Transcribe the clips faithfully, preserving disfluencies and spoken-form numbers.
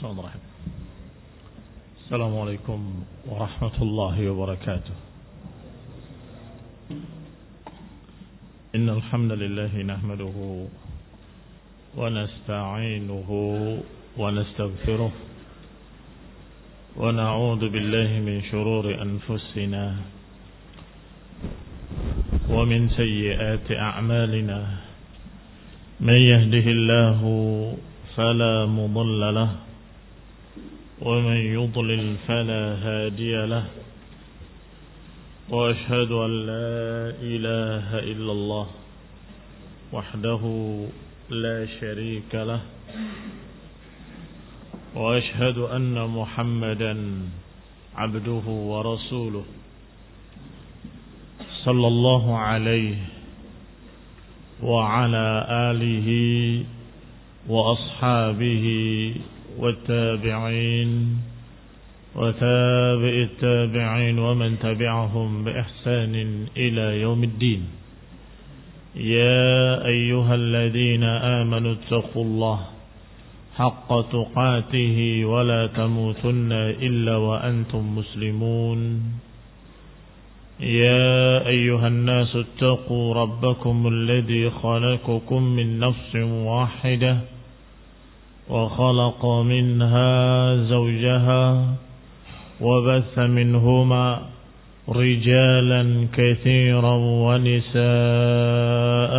Bismillahirrahmanirrahim. Assalamualaikum warahmatullahi wabarakatuh. Innal hamdalillah nahmaduhu wa nasta'inuhu wa nastaghfiruh wa na'udzu billahi min shururi anfusina wa min sayyiati a'malina. Man yahdihillahu fala mudilla lahu ومن يضلل فلا هادي له وأشهد أن لا إله إلا الله وحده لا شريك له وأشهد أن محمدا عبده ورسوله صلى الله عليه وعلى آله وأصحابه والتابعين وتابع التابعين ومن تبعهم بإحسان إلى يوم الدين. يا أيها الذين آمنوا اتقوا الله حق تقاته ولا تموتن إلا وأنتم مسلمون. يا أيها الناس اتقوا ربكم الذي خلقكم من نفس واحدة وخلق منها زوجها وبث منهما رجالا كثيرا ونساء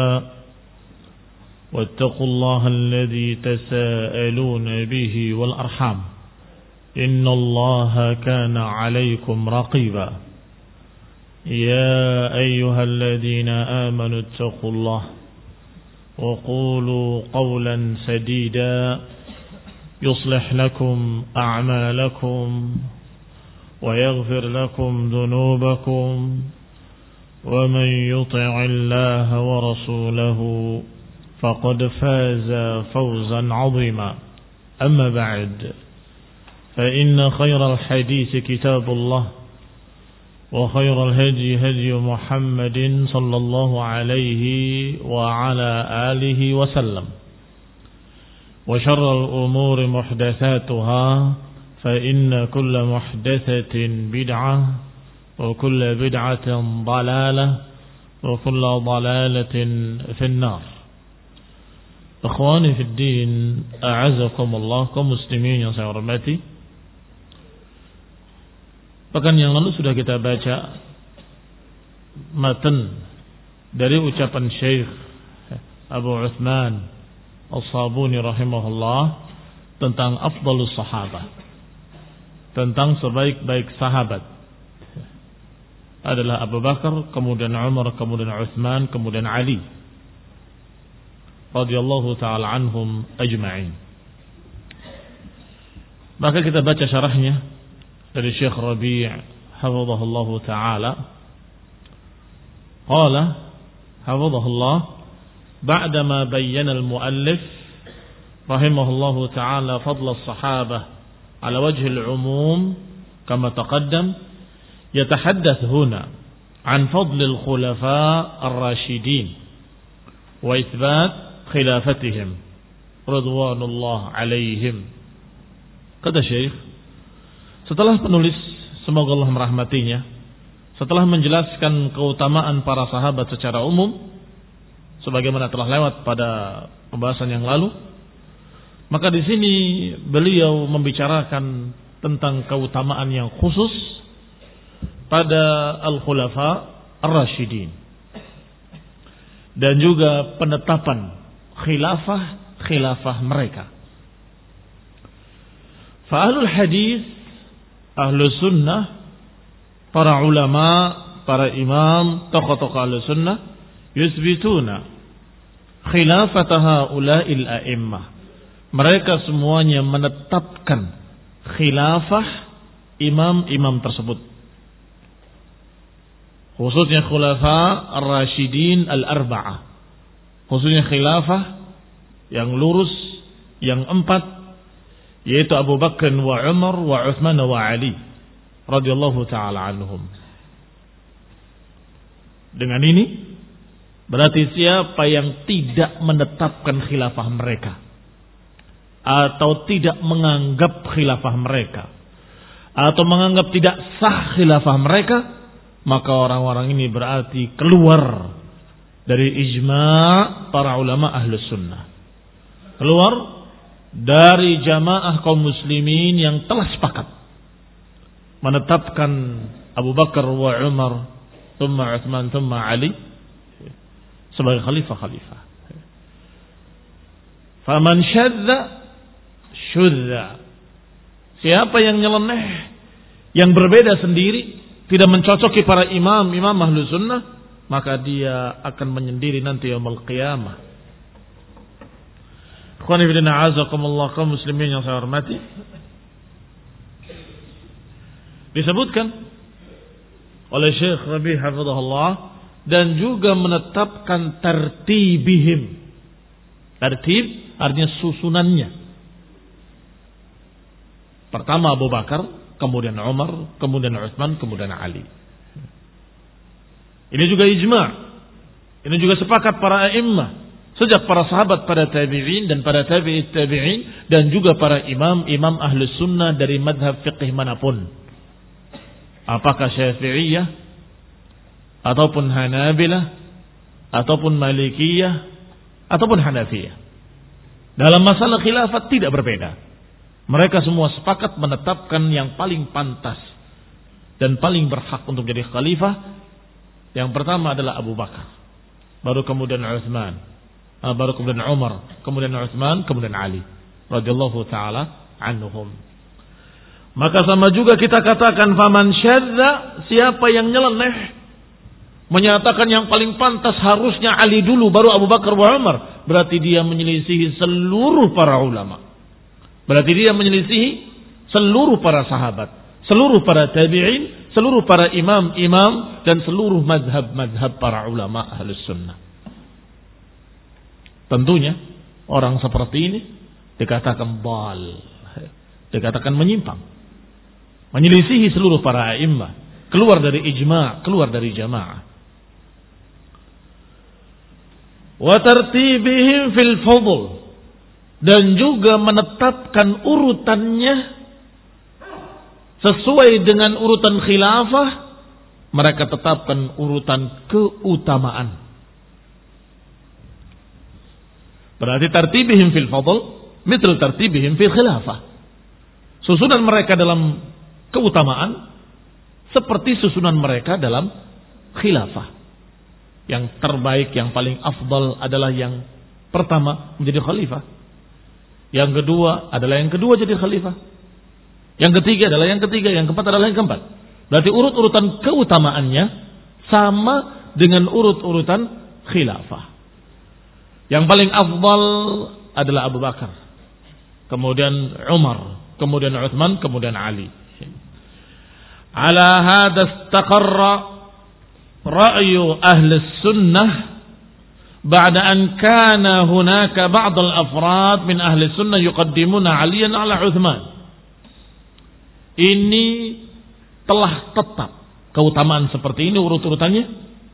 واتقوا الله الذي تساءلون به والأرحام إن الله كان عليكم رقيبا. يا أيها الذين آمنوا اتقوا الله وقولوا قولا سديدا يصلح لكم أعمالكم ويغفر لكم ذنوبكم ومن يطع الله ورسوله فقد فاز فوزا عظيما. أما بعد فإن خير الحديث كتاب الله وخير الهدي هدي محمد صلى الله عليه وعلى آله وسلم وشر الأمور محدثاتها فإن كل محدثة بدعة وكل بدعة ضلالة وكل ضلالة في النار. إخواني في الدين أعزكم الله kaum muslimin yang saya hormati. Pekan yang lalu sudah kita baca matan dari ucapan Syekh Abu Uthman As-Sabuni rahimahullah tentang afdalus sahabah, tentang sebaik-baik sahabat adalah Abu Bakar, kemudian Umar, kemudian Uthman, kemudian Ali radhiyallahu ta'ala anhum ajma'in. Maka kita baca syarahnya dari Syekh Rabi' hafizahullahu ta'ala. Qala hafizahullah ba'dama bayyana al-muallif rahimahullahu ta'ala fadl as-sahabah ala wajhi al-umum kama taqaddam yatahaddath huna an fadl al-khulafa ar-rashidin wa ithbat khilafatihim radwanullah alaihim. Kata Syekh, setelah penulis, semoga Allah merahmatinya, setelah menjelaskan keutamaan para sahabat secara umum sebagaimana telah lewat pada pembahasan yang lalu, maka di sini beliau membicarakan tentang keutamaan yang khusus pada al-khulafa ar-rasyidin dan juga penetapan khilafah-khilafah mereka. Fa ahlul hadis, ahlu sunnah, para ulama, para imam, tokoh-tokoh ahlu sunnah yusbituna khilafata haula'il a'immah. Mereka semuanya menetapkan khilafah imam-imam tersebut, khususnya khulafa ar-rasyidin al-arba'ah, khususnya khilafah yang lurus yang empat, yaitu Abu Bakar wa Umar wa Uthman wa Ali radhiyallahu ta'ala anhum. Dengan ini berarti siapa yang tidak menetapkan khilafah mereka, atau tidak menganggap khilafah mereka atau menganggap tidak sah khilafah mereka, maka orang-orang ini berarti keluar dari ijma' para ulama ahlus sunnah, keluar dari jamaah kaum muslimin yang telah sepakat menetapkan Abu Bakar wa Umar, thumma Utsman, thumma Ali sebagai khalifah-khalifah. Faman syadza syudza. Siapa yang nyeleneh, yang berbeda sendiri, tidak mencocoki para imam, imam ahlus sunnah, maka dia akan menyendiri nanti yaumul qiyamah. Ikhwani fillah, azakumullah, kaum muslimin yang saya hormati. Disebutkan oleh Syekh Rabi' hafizahullah dan juga menetapkan tertibihim. Tertib artinya susunannya. Pertama Abu Bakar, kemudian Umar, kemudian Utsman, kemudian Ali. Ini juga ijma'. Ini juga sepakat para a'immah. Sejak para sahabat, para tabi'in dan para tabi'it tabi'in, dan juga para imam-imam ahlus sunnah dari madhab fiqih manapun. Apakah Syafi'iyah, ataupun Hanabilah, ataupun Malikiyah, ataupun Hanafiyah. Dalam masalah khilafat tidak berbeda. Mereka semua sepakat menetapkan yang paling pantas dan paling berhak untuk jadi khalifah. Yang pertama adalah Abu Bakar, baru kemudian Utsman, baru kemudian Umar, kemudian Utsman, kemudian Ali radhiyallahu taala anhum. Maka sama juga kita katakan faman syadza, siapa yang nyeleneh menyatakan yang paling pantas harusnya Ali dulu baru Abu Bakar wa Umar, berarti dia menyelisihi seluruh para ulama. Berarti dia menyelisihi seluruh para sahabat, seluruh para tabi'in, seluruh para imam-imam, dan seluruh madhab-madhab para ulama ahlus sunnah. Tentunya orang seperti ini dikatakan dal, dikatakan menyimpang, menyelisihi seluruh para a'immah, keluar dari ijma', keluar dari jamaah. Wa tartibihim fil fadl, dan juga menetapkan urutannya sesuai dengan urutan khilafah. Mereka tetapkan urutan keutamaan. Berarti tartibihim fil fadl mithl tartibihim fil khilafah. Susunan mereka dalam keutamaan seperti susunan mereka dalam khilafah. Yang terbaik, yang paling afdal adalah yang pertama menjadi khalifah. Yang kedua adalah yang kedua jadi khalifah. Yang ketiga adalah yang ketiga, yang keempat adalah yang keempat. Berarti urut-urutan keutamaannya sama dengan urut-urutan khilafah. Yang paling afdal adalah Abu Bakar, kemudian Umar, kemudian Utsman, kemudian Ali. Ala hadha istaqarra ra'yu ahli sunnah بعد أن كان هناك بعض الأفراد من أهل السنة يقدمون عليا على عثمان. Ini telah tetap keutamaan seperti ini urut-urutannya.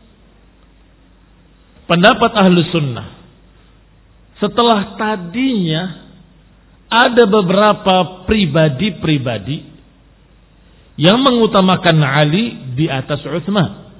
Pendapat ahli sunnah setelah tadinya ada beberapa pribadi-pribadi yang mengutamakan Ali di atas Utsman.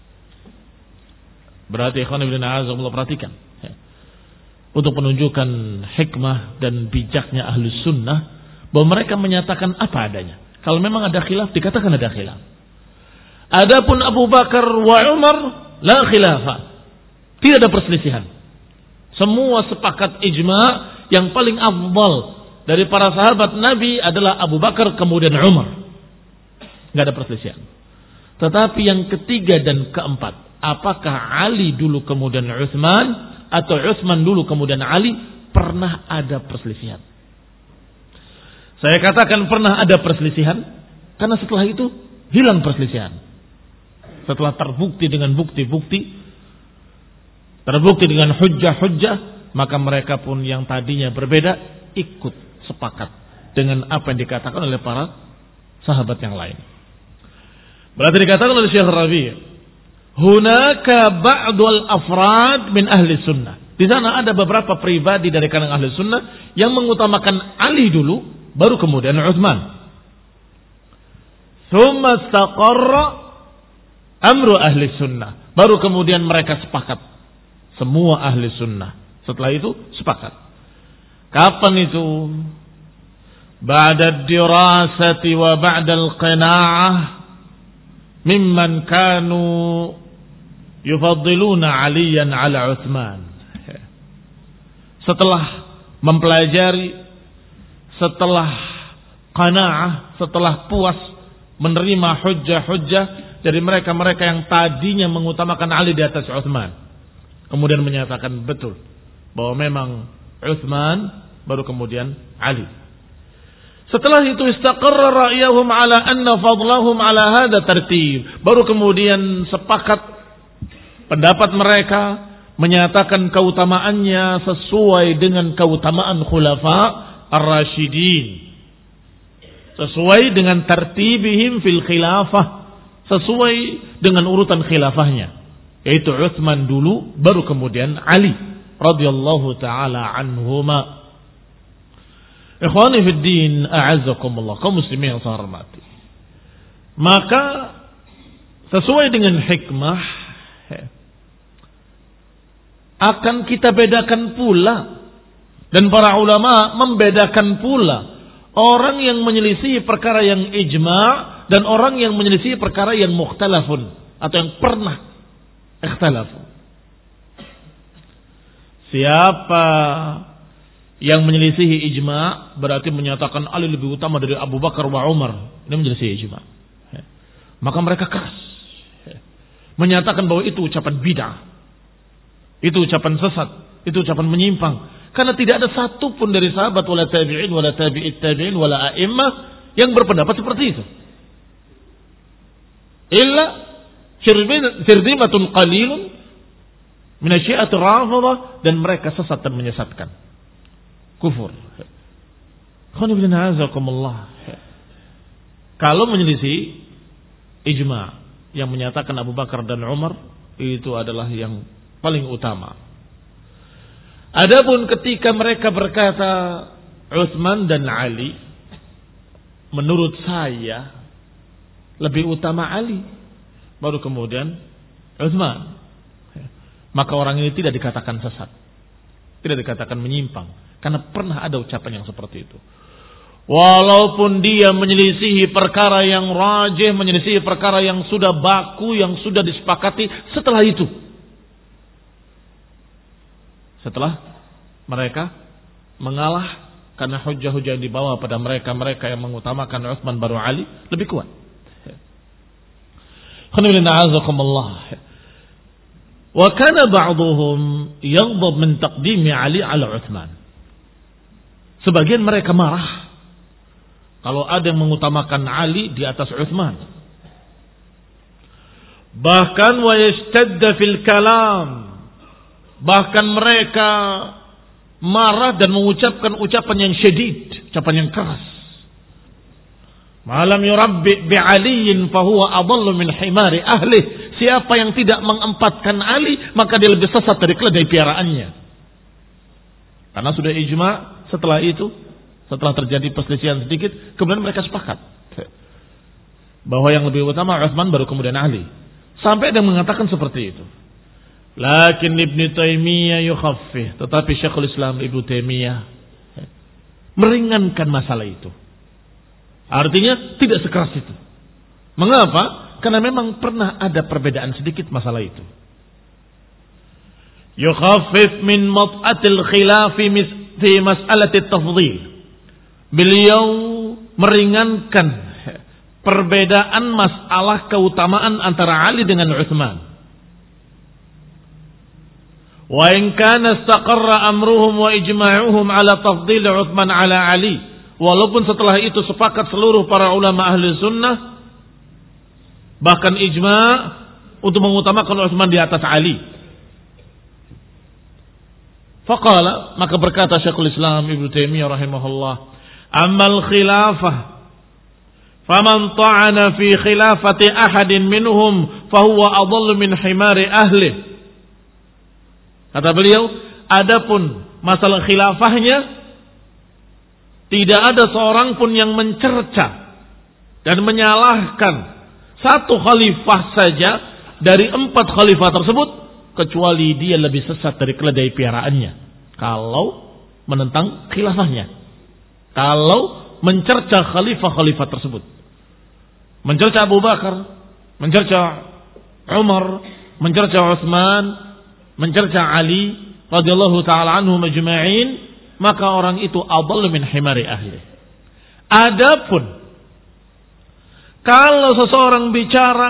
Berarti ikhwan ibn a'azakumullah, perhatikan untuk menunjukkan hikmah dan bijaknya ahlus sunnah bahwa mereka menyatakan apa adanya. Kalau memang ada khilaf, dikatakan ada khilaf. Adapun Abu Bakar wa Umar la khilafah, tidak ada perselisihan. Semua sepakat ijma' yang paling afdal dari para sahabat Nabi adalah Abu Bakar kemudian Umar. Enggak ada perselisihan. Tetapi yang ketiga dan keempat, apakah Ali dulu kemudian Utsman atau Utsman dulu kemudian Ali, pernah ada perselisihan. Saya katakan pernah ada perselisihan karena setelah itu hilang perselisihan. Setelah terbukti dengan bukti-bukti, terbukti dengan hujjah-hujjah, maka mereka pun yang tadinya berbeda ikut sepakat dengan apa yang dikatakan oleh para sahabat yang lain. Berarti dikatakan oleh Syekh Rabi', hunaka ba'dul afrad min ahli sunnah. Di sana ada beberapa pribadi dari kalangan ahli sunnah yang mengutamakan Ali dulu, baru kemudian Utsman. Tsumma istaqarra amru ahli sunnah. Baru kemudian mereka sepakat. Semua ahli sunnah. Setelah itu sepakat. Kapan itu? Ba'da dirasati wa ba'da al-qina'ah mimman kanu yufaddiluna Aliyan ala Utsman. Setelah mempelajari, setelah qanaah, setelah puas menerima hujjah-hujjah dari mereka-mereka yang tadinya mengutamakan Ali di atas Utsman, kemudian menyatakan betul bahwa memang Utsman baru kemudian Ali. Setelah itu istaqarra ra'yahum ala anna fadlahum ala hadha tartib. Baru kemudian sepakat pendapat mereka menyatakan keutamaannya sesuai dengan keutamaan khulafa ar-rasyidin, sesuai dengan tartibihim fil khilafah, sesuai dengan urutan khilafahnya, yaitu Utsman dulu baru kemudian Ali radhiyallahu taala anhuma. Ikhwani fid din, a'azzakumullah, kaum muslimin yang saya hormati. Maka sesuai dengan hikmah akan kita bedakan pula, dan para ulama membedakan pula orang yang menyelisih perkara yang ijma' dan orang yang menyelisih perkara yang mukhtalafun atau yang pernah ikhtalafun. Siapa yang menyelisihi ijma' berarti menyatakan Ali lebih utama dari Abu Bakar wa Umar, ini menyelisihi ijma'. Maka mereka keras menyatakan bahwa itu ucapan bid'ah, itu ucapan sesat, itu ucapan menyimpang. Karena tidak ada satu pun dari sahabat wala tabi'in wala tabi'it tabi'in wala a'immah yang berpendapat seperti itu. Illa sirdimatun qalilun min asyi'ati rafidah, dan mereka sesat dan menyesatkan. Kufur. Kalau menyelisih ijma' yang menyatakan Abu Bakar dan Umar itu adalah yang paling utama. Adapun ketika mereka berkata Utsman dan Ali, menurut saya lebih utama Ali, baru kemudian Utsman, maka orang ini tidak dikatakan sesat, tidak dikatakan menyimpang, karena pernah ada ucapan yang seperti itu. Walaupun dia menyelisihi perkara yang rajih, menyelisihi perkara yang sudah baku, yang sudah disepakati setelah itu. Setelah mereka mengalah karena hujah-hujah yang dibawa pada mereka-mereka yang mengutamakan Utsman baru Ali lebih kuat. Wa kana ba'dhum yaghdab min taqdimi Ali ala Utsman. Sebagian mereka marah kalau ada yang mengutamakan Ali di atas Utsman. Bahkan wa yashtadda fil kalam. Bahkan mereka marah dan mengucapkan ucapan yang syadid, ucapan yang keras. Malam yurabbi bi aliyin fahuwa adallu min himari ahli. Siapa yang tidak mengempatkan Ali, maka dia lebih sesat dari keledai piaraannya. Karena sudah ijma', setelah itu, setelah terjadi perselisihan sedikit, kemudian mereka sepakat bahwa yang lebih utama Utsman baru kemudian Ali. Sampai ada yang mengatakan seperti itu. Lakin Ibnu Taimiyah yukhaffif, tetapi Syekhul Islam Ibnu Taimiyah meringankan masalah itu. Artinya tidak sekeras itu. Mengapa? Karena memang pernah ada perbedaan sedikit masalah itu. Yukhaffif min mat'atil khilafi fi mas'alati tafdhil. Beliau meringankan perbedaan masalah keutamaan antara Ali dengan Utsman. Wa in kana istaqarra amruhum wa ijma'uhum ala tafdhil Utsman ala Ali, walaupun setelah itu sepakat seluruh para ulama ahli sunnah, bahkan ijma' untuk mengutamakan Utsman di atas Ali. Faqala, maka berkata Syekhul Islam Ibnu Taimiyah rahimahullah, ammal khilafah faman ta'ana fi khilafati ahadin minhum fahuwa adallu min himari ahli. Kata beliau, adapun masalah khilafahnya, tidak ada seorang pun yang mencerca dan menyalahkan satu khalifah saja dari empat khalifah tersebut, kecuali dia lebih sesat dari keledai piaraannya kalau menentang khilafahnya, kalau mencerca khalifah-khalifah tersebut, mencerca Abu Bakar, mencerca Umar, mencerca Utsman, mencerca Ali radhiyallahu taala anhum ajma'in, maka orang itu adall min himari ahli. Adapun kalau seseorang bicara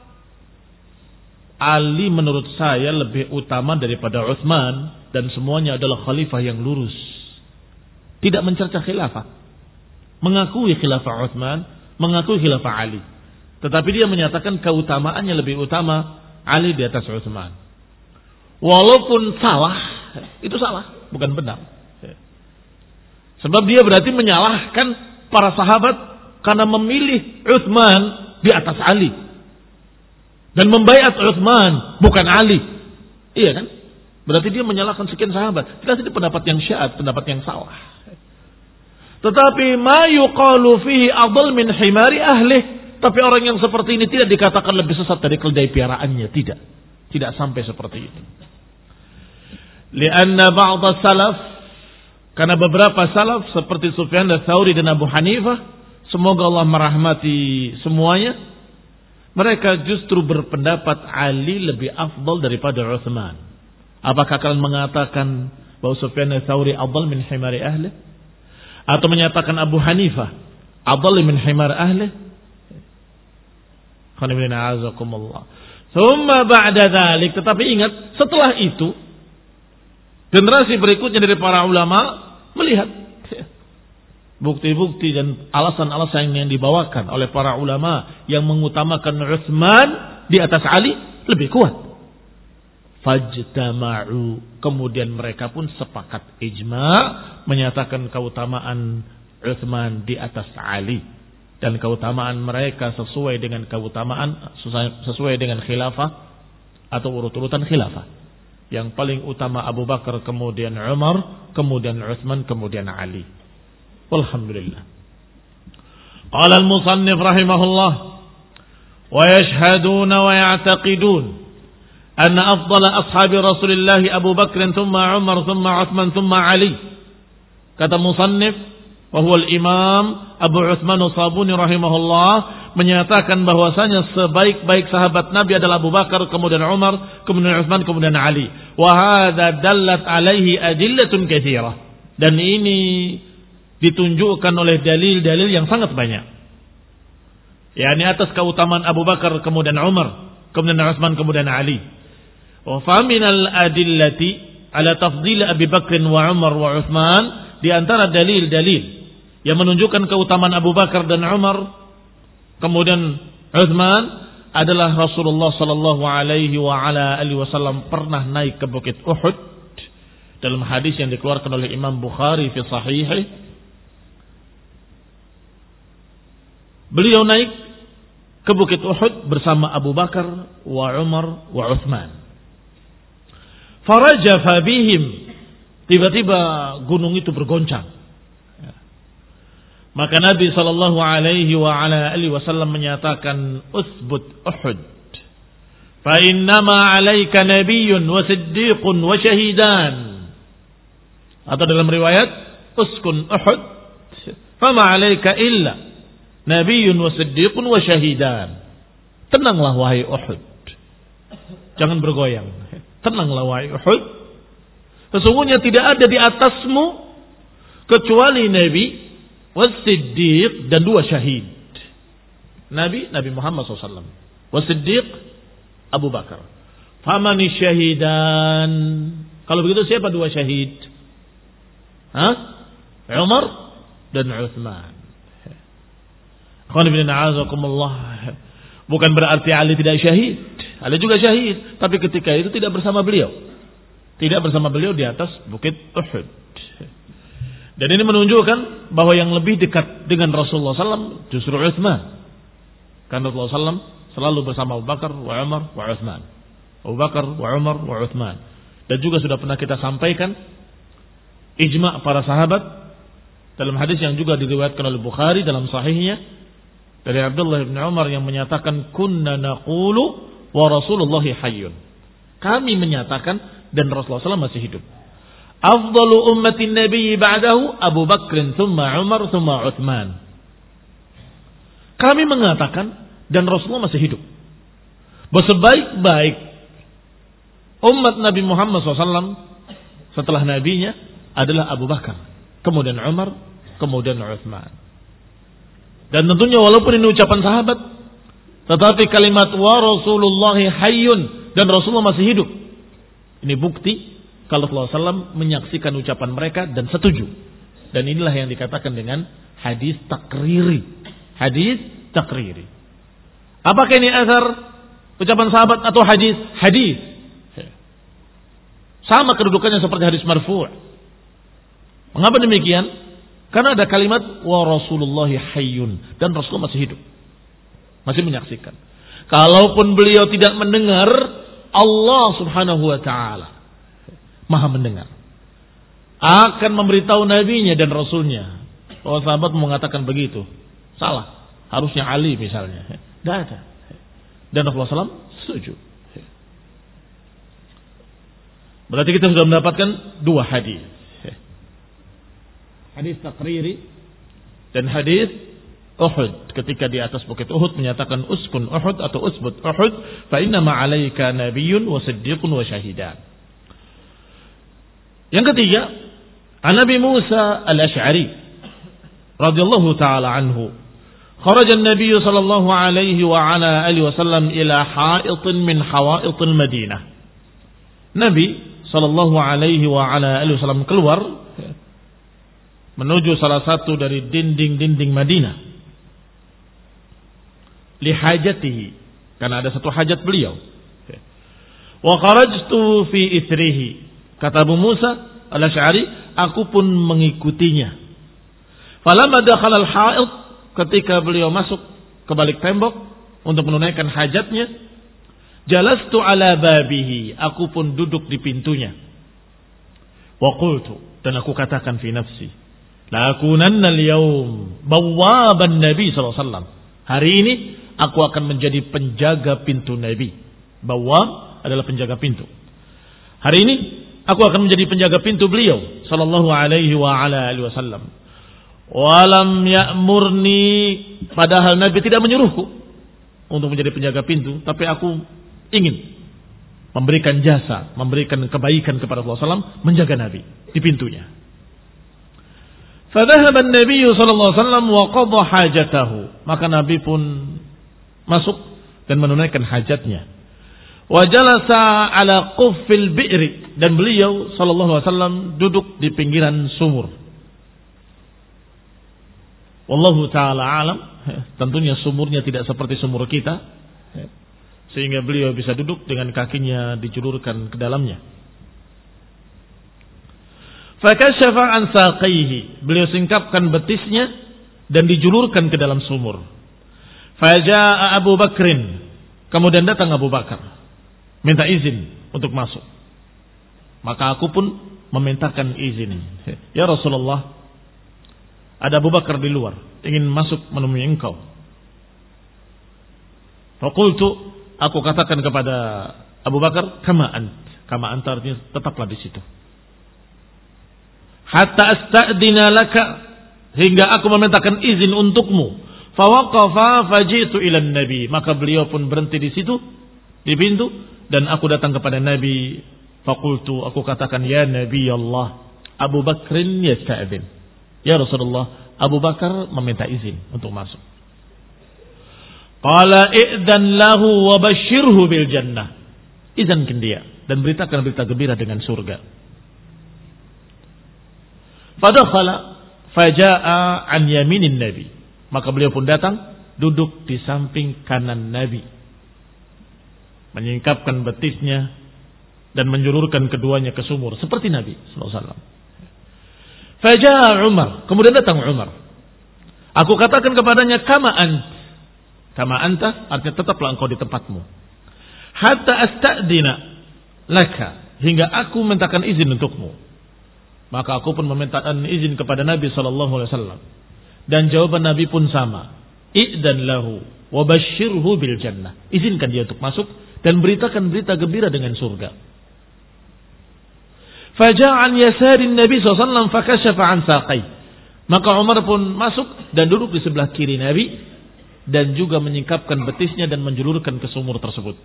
Ali menurut saya lebih utama daripada Utsman dan semuanya adalah khalifah yang lurus, tidak mencerca khilafah, mengakui khilafah Utsman, mengakui khilafah Ali, tetapi dia menyatakan keutamaannya lebih utama Ali di atas Utsman. Walaupun salah, itu salah, bukan benar. Sebab dia berarti menyalahkan para sahabat karena memilih Utsman di atas Ali dan membaiat Utsman bukan Ali. Iya kan? Berarti dia menyalahkan sekian sahabat. Jelas ini pendapat yang syad, pendapat yang salah. Tetapi ma yuqalu fihi adall min himari ahli, tapi orang yang seperti ini tidak dikatakan lebih sesat dari keledai piaraannya, tidak. Tidak sampai seperti itu. Lianna ba'd salaf, karena beberapa salaf seperti Sufyan ats-Tsauri dan Abu Hanifah, semoga Allah merahmati semuanya, mereka justru berpendapat Ali lebih afdal daripada Utsman. Apakah kalian mengatakan bahwa Sufyan ats-Tsauri afdal min himari ahli? Atau menyatakan Abu Hanifah afdal min himar ahli? Qanibina azakumullah. Thumma ba'da dzalik, tetapi ingat, setelah itu generasi berikutnya dari para ulama melihat bukti-bukti dan alasan-alasan yang dibawakan oleh para ulama yang mengutamakan Utsman di atas Ali lebih kuat. Fajtama'u, kemudian mereka pun sepakat ijma' menyatakan keutamaan Utsman di atas Ali, dan keutamaan mereka sesuai dengan keutamaan sesuai dengan khilafah atau urut-urutan khilafah. Yang paling utama Abu Bakar, kemudian Umar, kemudian Utsman, kemudian Ali. Walhamdulillah. Qala al-musannif rahimahullah, wa yashhaduna wa ya'taqidun anna afdala ashabi Rasulillah Abu Bakr thumma Umar thumma Utsman thumma Ali. Kata musannif, wa huwa al-imam Abu Utsman As-Sabuni rahimahullah, menyatakan bahwasanya sebaik-baik sahabat Nabi adalah Abu Bakar, kemudian Umar, kemudian Utsman, kemudian Ali. Wa hadza dallat alaihi adillatun katsirah. Dan ini ditunjukkan oleh dalil-dalil yang sangat banyak. yakni atas keutamaan Abu Bakar, kemudian Umar, kemudian Utsman, kemudian Ali. Wa faminal adillati ala tafdil Abi Bakr wa Umar wa Utsman, di antara dalil-dalil yang menunjukkan keutamaan Abu Bakar dan Umar kemudian Utsman adalah Rasulullah sallallahu alaihi wa ala alihi wasallam pernah naik ke bukit Uhud dalam hadis yang dikeluarkan oleh Imam Bukhari fi sahihih. Beliau naik ke bukit Uhud bersama Abu Bakar wa Umar wa Utsman. Farajafa bihim, tiba-tiba gunung itu bergoncang. Maka Nabi sallallahu alaihi wa ala alihi wasallam menyatakan, "Usbut Uhud. Fa innama 'alaika nabiyyun wa siddiqun wa syahidan." Atau dalam riwayat, "Uskun Uhud, fama 'alaika illa nabiyyun wa siddiqun wa syahidan." Tenanglah wahai Uhud. Jangan bergoyang. Tenanglah wahai Uhud. Sesungguhnya tidak ada di atasmu kecuali Nabi, was-siddiq, dan dua syahid. Nabi, Nabi Muhammad shallallahu alaihi wasallam. Was-siddiq, Abu Bakar. Famani syahidan. Kalau begitu siapa dua syahid? Hah? Umar dan Utsman. Bukan berarti Ali tidak syahid. Ali juga syahid. Tapi ketika itu tidak bersama beliau. Tidak bersama beliau di atas bukit Uhud. Dan ini menunjukkan bahwa yang lebih dekat dengan Rasulullah sallallahu alaihi wasallam justru Utsman. Karena Rasulullah sallallahu alaihi wasallam selalu bersama Abu Bakar wa Umar wa Utsman. Abu Bakar wa Umar wa Utsman. Dan juga sudah pernah kita sampaikan ijma' para sahabat dalam hadis yang juga diriwayatkan oleh Bukhari dalam sahihnya dari Abdullah bin Umar yang menyatakan kunna naqulu wa Rasulullah hayyun. Kami menyatakan dan Rasulullah shallallahu alaihi wasallam masih hidup. Afdalu ummatin Nabi ba'dahu Abu Bakr thumma Umar thumma Uthman. Kami mengatakan dan Rasulullah masih hidup. Sebaik-baik umat Nabi Muhammad shallallahu alaihi wasallam setelah nabinya adalah Abu Bakar, kemudian Umar, kemudian Uthman. Dan tentunya walaupun ini ucapan sahabat, tetapi kalimat wa Rasulullah hayyun dan Rasulullah masih hidup. Ini bukti kalau Rasulullah shallallahu alaihi wasallam menyaksikan ucapan mereka dan setuju. Dan inilah yang dikatakan dengan hadis takriri. Hadis takriri. Apakah ini asar ucapan sahabat atau hadis? Hadis. Sama kedudukannya seperti hadis marfu'. Mengapa demikian? Karena ada kalimat wa Rasulullah hayyun dan Rasulullah masih hidup. Masih menyaksikan. Kalaupun beliau tidak mendengar, Allah Subhanahu wa taala Maha mendengar. Akan memberitahu nabinya dan rasulnya. Kalau sahabat mengatakan begitu, salah. Harusnya Ali misalnya. Tidak ada. Dan Rasulullah shallallahu alaihi wasallam setuju. Berarti kita sudah mendapatkan dua hadis. Hadis takriri dan hadis Uhud. Ketika di atas bukit Uhud menyatakan uskun Uhud atau usbut Uhud. Fa inna ma'alaika nabiyyun wa siddiqun wa syahidan. Yang ketiga, an Nabi Musa al-Ash'ari radhiyallahu ta'ala anhu. Kharaja an-nabiy sallallahu alaihi wa ala alihi wasallam ila ha'itin min hawa'itil Madinah. Nabi sallallahu alaihi wa ala alihi wasallam keluar menuju salah satu dari dinding-dinding Madinah. Li hajatihi, karena ada satu hajat beliau. Wa kharajtu fi ithrihi. Kata Abu Musa al-Ash'ari, aku pun mengikutinya. Falamma dakhala al-ha'id, ketika beliau masuk ke balik tembok untuk menunaikan hajatnya, jalastu ala babihi, aku pun duduk di pintunya. Wa qultu, dan aku katakan fi nafsi, la akunanna al-yawm bawwaban Nabi sallallahu alaihi wasallam. Hari ini aku akan menjadi penjaga pintu Nabi. Bawwab adalah penjaga pintu. Hari ini aku akan menjadi penjaga pintu beliau sallallahu alaihi wa ala alihi wasallam. Walam ya'murni, padahal Nabi tidak menyuruhku untuk menjadi penjaga pintu, tapi aku ingin memberikan jasa, memberikan kebaikan kepada Rasulullah sallallahu alaihi wasallam, menjaga Nabi di pintunya. Fadhahaba an-nabiy sallallahu alaihi wasallam wa qadha hajatahu. Maka Nabi pun masuk dan menunaikan hajatnya. Wa jalasa ala quffil bi'ri, dan beliau sallallahu alaihi wasallam duduk di pinggiran sumur. Wallahu ta'ala alam, tentunya sumurnya tidak seperti sumur kita, sehingga beliau bisa duduk dengan kakinya dijulurkan ke dalamnya. Fakashafa an saqaihi, beliau singkapkan betisnya dan dijulurkan ke dalam sumur. Faja'a Abu Bakrin, kemudian datang Abu Bakar minta izin untuk masuk. Maka aku pun memintakan izin. Ya Rasulullah, ada Abu Bakar di luar, ingin masuk menemui engkau. Faqultu, aku katakan kepada Abu Bakar, kama ant, kama anta artinya tetaplah di situ. Hatta asta'dina laka, hingga aku memintakan izin untukmu. Fawaqafa fajitu ila Nabi, maka beliau pun berhenti di situ di pintu dan aku datang kepada Nabi. Faqultu, aku katakan, ya Nabi Allah, Abu Bakrin yasta'din. Ya Rasulullah, Abu Bakar meminta izin untuk masuk. Qala i'dan lahu wa basyirhu bil jannah. Izinkan dia dan beritakan berita gembira dengan surga. Fadakhala faja'a an yaminin Nabi. Maka beliau pun datang, duduk di samping kanan Nabi. Menyingkapkan betisnya dan menjulurkan keduanya ke sumur seperti Nabi sallallahu alaihi wasallam. Faja'a Umar, kemudian datang Umar. Aku katakan kepadanya, kama ant, kama anta, artinya tetaplah engkau di tempatmu. Hatta asta'dina laka, hingga aku mintakan izin untukmu. Maka aku pun memintakan izin kepada Nabi sallallahu alaihi wasallam. Dan jawaban Nabi pun sama. I'dan lahu wa basyirhu bil jannah. Izinkan dia untuk masuk dan beritakan berita gembira dengan surga. Faja'an yasarin Nabi sallallahu alaihi wasallam fakashafa an saqai. Maka Umar pun masuk dan duduk di sebelah kiri Nabi dan juga menyingkapkan betisnya dan menjulurkan ke sumur tersebut.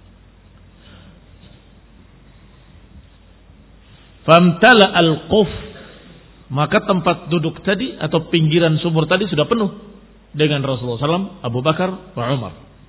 Famtala al-quf, maka tempat duduk tadi atau pinggiran sumur tadi sudah penuh dengan Rasulullah sallallahu alaihi wasallam, Abu Bakar wa Umar.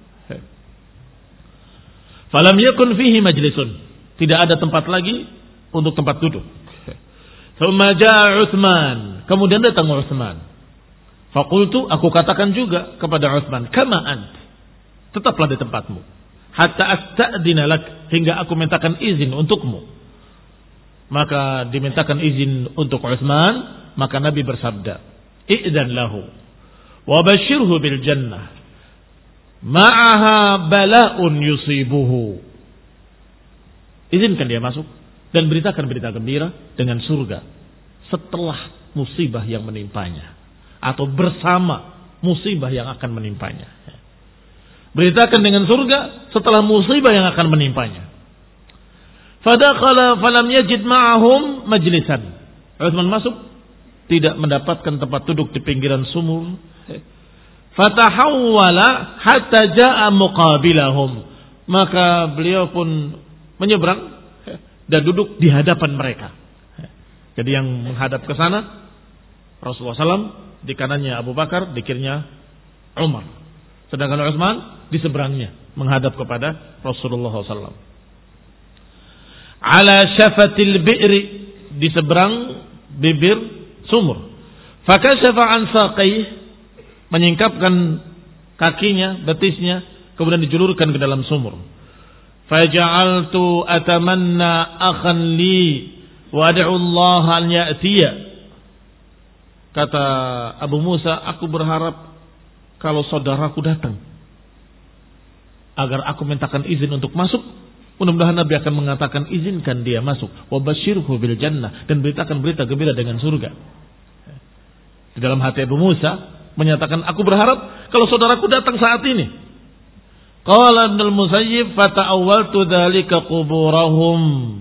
Falam yakun fihi majlisun, tidak ada tempat lagi untuk tempat duduk. Thumma jaa Utsman, kemudian datang Utsman. Faqultu, aku katakan juga kepada Utsman, kama ant, tetaplah di tempatmu. Hatta asta'dina lak, hingga aku mintakan izin untukmu. Maka dimintakan izin untuk Utsman, maka Nabi bersabda, "I'dzan lahu wa basyirhu bil jannah. Ma'aha bala'un yusibuhu." Izinkan dia masuk dan beritakan berita gembira dengan surga setelah musibah yang menimpanya atau bersama musibah yang akan menimpanya. Beritakan dengan surga setelah musibah yang akan menimpanya. Fadakhala falam yajid ma'ahum majlisan. Utsman masuk, tidak mendapatkan tempat duduk di pinggiran sumur. Fatahawwala hatta jaa muqabilahum. Maka beliau pun menyeberang dan duduk di hadapan mereka. Jadi yang menghadap ke sana Rasulullah sallallahu alaihi wasallam, di kanannya Abu Bakar, di kirinya Umar. Sedangkan Utsman di seberangnya menghadap kepada Rasulullah sallallahu alaihi wasallam. Ala syafatil bi'ri, di seberang bibir sumur. Fakashafa an saqayh, menyingkapkan kakinya, betisnya, kemudian dijulurkan ke dalam sumur. Faja'altu atamanna akhan li wa ad'u Allah an ya'tiya. Kata Abu Musa, aku berharap kalau saudaraku datang agar aku mintakan izin untuk masuk. Mudah-mudahan Nabi akan mengatakan izinkan dia masuk. Wa basyirhu bil jannah, dan beritakan berita gembira dengan surga. Di dalam hati Abu Musa menyatakan, aku berharap kalau saudaraku datang saat ini. Qala Ibnu al-Musayyib fata'awwaltu dzalika quburahum.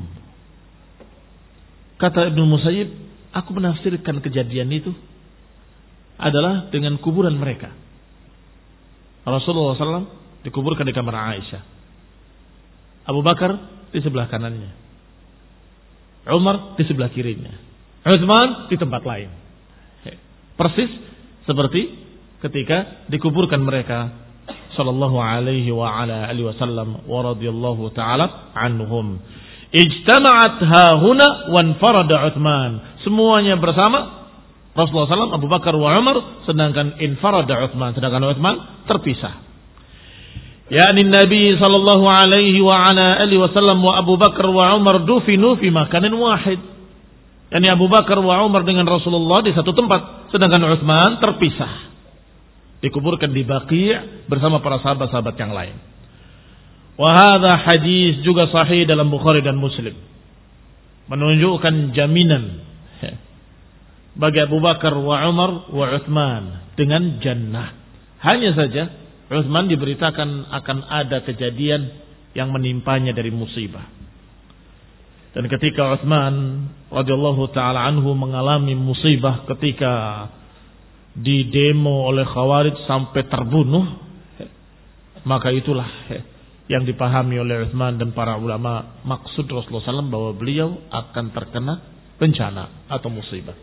Kata Ibnu Musayyib, aku menafsirkan kejadian itu adalah dengan kuburan mereka. Rasulullah sallallahu alaihi wasallam dikuburkan di kamar Aisyah. Abu Bakar di sebelah kanannya, Umar di sebelah kirinya, Utsman di tempat lain. Persis seperti ketika dikuburkan mereka sallallahu alaihi wa ala alihi wasallam wa radhiyallahu taala anhum. Ijtama'at hahuna wa anfarada Utsman. Semuanya bersama Rasulullah sallallahu alaihi wasallam, Abu Bakar wa Umar, sedangkan infarada Utsman, sedangkan Utsman terpisah. yakni Nabi sallallahu alaihi wa ala alihi wasallam wa Abu Bakar wa Umar dufinu fi makanin wahid. Yani Abu Bakar wa Umar dengan Rasulullah di satu tempat, sedangkan Utsman terpisah, dikuburkan di Baqi' bersama para sahabat-sahabat yang lain. Wa hadza hadis juga sahih dalam Bukhari dan Muslim, menunjukkan jaminan bagi Abu Bakar wa Umar wa Utsman dengan jannah. Hanya saja Utsman diberitakan akan ada kejadian yang menimpanya dari musibah. Dan ketika Utsman radhiyallahu taala anhu mengalami musibah ketika didemo oleh Khawarij sampai terbunuh, maka itulah yang dipahami oleh Utsman dan para ulama maksud Rasulullah sallallahu alaihi wasallam bahwa beliau akan terkena bencana atau musibah.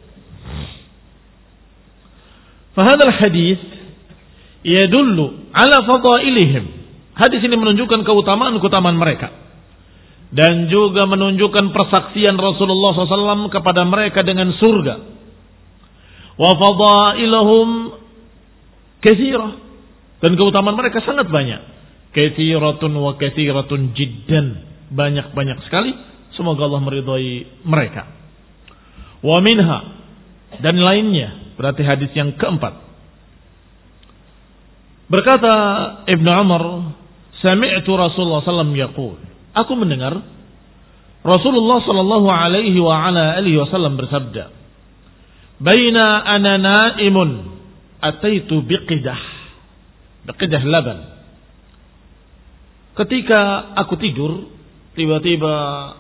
Fahadal hadis yadullu ala fadailihim. Hadis ini menunjukkan keutamaan-keutamaan mereka dan juga menunjukkan persaksian Rasulullah sallallahu alaihi wasallam kepada mereka dengan surga. Wa fadailahum katsirah, dan keutamaan mereka sangat banyak. Katsiratun wa katsiratun jiddan, banyak-banyak sekali. Semoga Allah meridhai mereka. Wa minha, dan lainnya, berarti hadis yang keempat. Berkata Ibnu Umar, sami'tu Rasulullah sallallahu alaihi wasallam yaqul, aku mendengar Rasulullah sallallahu alaihi wa ala alihi wasallam bersabda, "Baina ana na'imun ataitu biqidah." Biqidah laban. Ketika aku tidur, tiba-tiba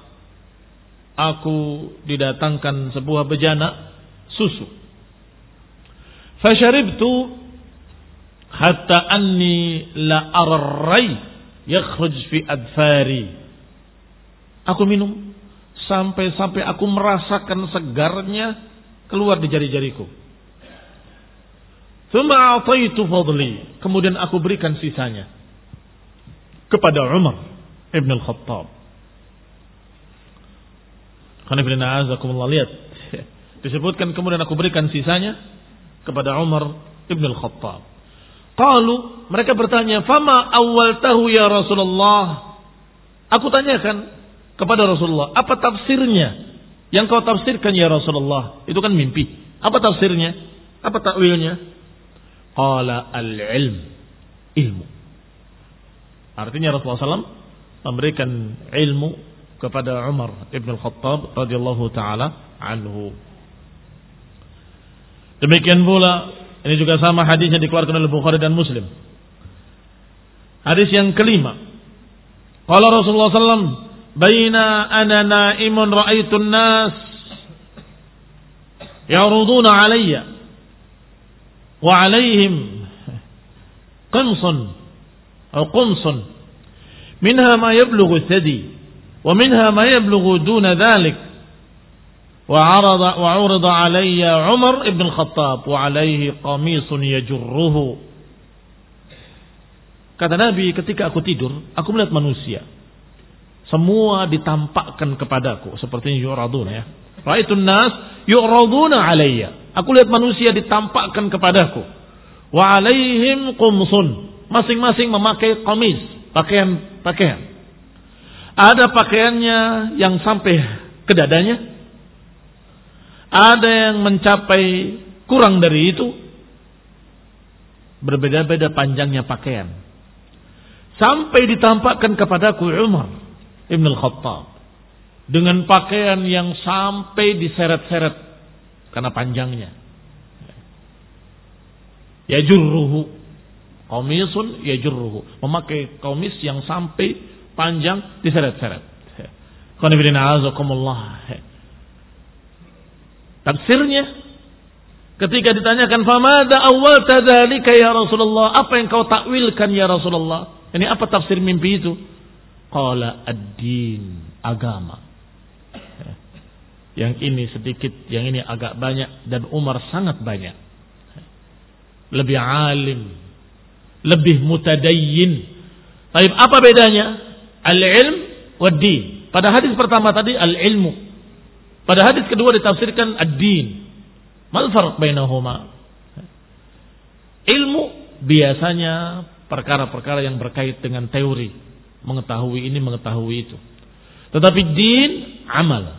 aku didatangkan sebuah bejana susu. Fasharibtu hatta anni la arrai yakhruj fi adfari. Aku minum sampai-sampai aku merasakan segarnya keluar di jari-jariku. Thumma a'taitu fadli. Kemudian aku berikan sisanya kepada Umar ibn al-Khattab. Qanifilina azakumullah, lihat. Disebutkan kemudian aku berikan sisanya kepada Umar ibn al-Khattab. Qalu, mereka bertanya, "Fama awwaltahu ya Rasulullah?" Aku tanyakan kepada Rasulullah, apa tafsirnya yang kau tafsirkan ya Rasulullah? Itu kan mimpi. Apa tafsirnya? Apa takwilnya? Qala al-ilm, ilmu. Artinya Rasulullah shallallahu alaihi wasallam memberikan ilmu kepada Umar ibn al-Khattab radhiyallahu taala anhu. Demikian pula, ini juga sama hadisnya dikeluarkan oleh Bukhari dan Muslim. Hadis yang kelima. Qala Rasulullah sallallahu alaihi wasallam, "Baina ana na'imun ra'aitu an-nas ya'ruduna 'alayya wa 'alayhim qamsun aw qumsun minha ma yablughu thadi wa minha ma yablughu duna dhalik." وعرض وعرض علي عمر ابن الخطاب وعليه قميص يجره. Kata Nabi, ketika aku tidur, aku melihat manusia. Semua ditampakkan kepadaku seperti yuraduna ya. Ra'aitun nas yuraduna alayya. Aku lihat manusia ditampakkan kepadaku. Wa alaihim qumsun. Masing-masing memakai qamis, pakaian-pakaian. Ada pakaiannya yang sampai ke dadanya. Ada yang mencapai kurang dari itu. Berbeda-beda panjangnya pakaian. Sampai ditampakkan kepadaku Umar ibn al-Khattab dengan pakaian yang sampai diseret-seret karena panjangnya. Yajurruhu. Qamisun yajurruhu. Memakai qamis yang sampai panjang diseret-seret. Qul inna a'udzukumullah. Tafsirnya ketika ditanyakan, "Famada awal tadzalika ya Rasulullah?" Apa yang kau takwilkan ya Rasulullah? Ini apa tafsir mimpi itu? Qala ad-din, agama. Yang ini sedikit, yang ini agak banyak, dan Umar sangat banyak. Lebih alim, lebih mutadayyin. Baik, apa bedanya? Al-ilm wad-din. Pada hadis pertama tadi al-ilmu. Pada hadis kedua ditafsirkan ad-din. Mal farq bainahuma? Ilmu biasanya perkara-perkara yang berkait dengan teori, mengetahui ini, mengetahui itu. Tetapi din amal.